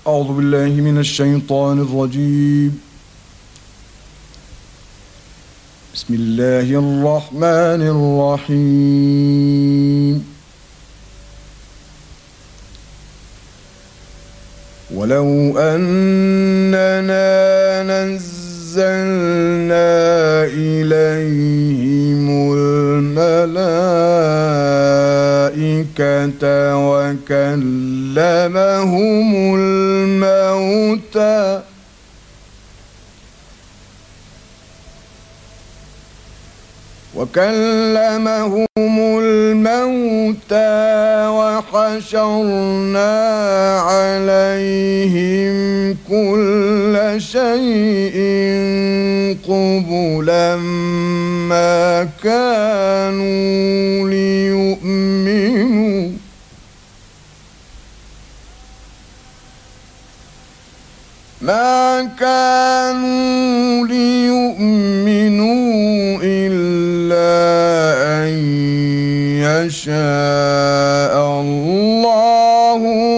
أعوذ بالله من الشيطان الرجيم. بسم الله الرحمن الرحيم. ولو أننا نزلنا إليهم الملائكة وكلمهم الموتى وحشرنا عليهم كل شيء قبلا ما كانوا ليؤمنوا إلا أن يشاء الله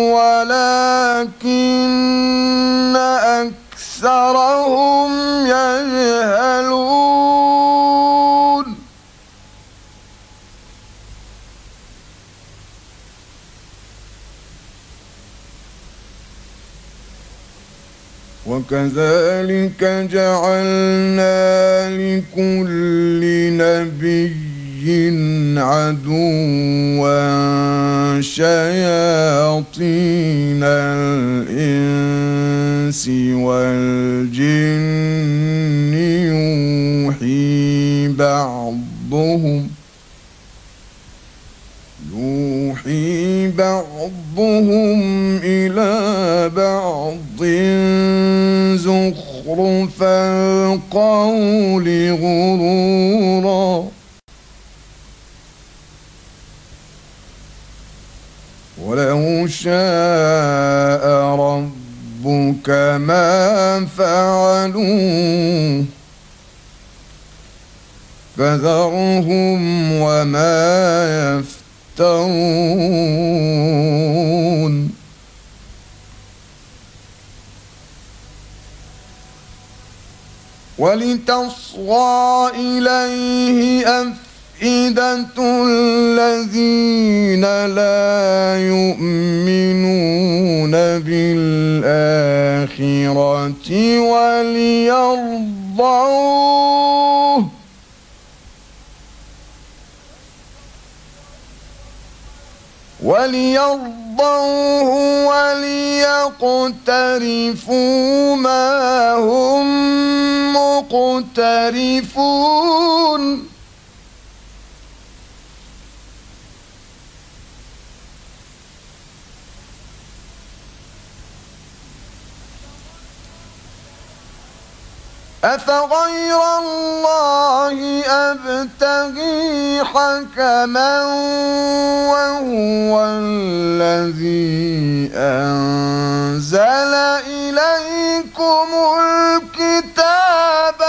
ولكن أكثرهم يجهلون. وكذلك جعلنا لكل نبي عدوا شياطين الإنس والجن يوحي بعضهم إلى بعض زخرف القول غرورا ولو شاء ربك ما فعلوه فذرهم وما يفترون. ولتصغى إليه أفئدة الذين لا يؤمنون بالآخرة وليرضوه وليقترفوا ما هم مقترفون. أفغير الله أبتغي حكما وهو الذي أنزل إليكم الكتاب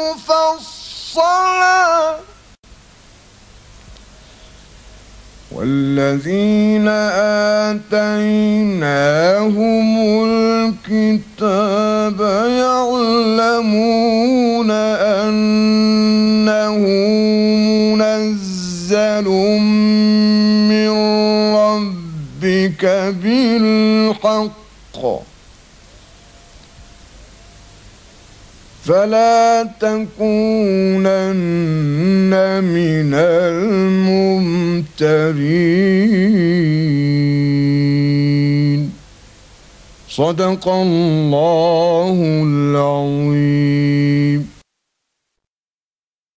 مفصلا والذين آتيناهم الكتاب يعلمون أنه منزل من ربك بالحق فلا تكونن من الممترين. صدق الله العظيم.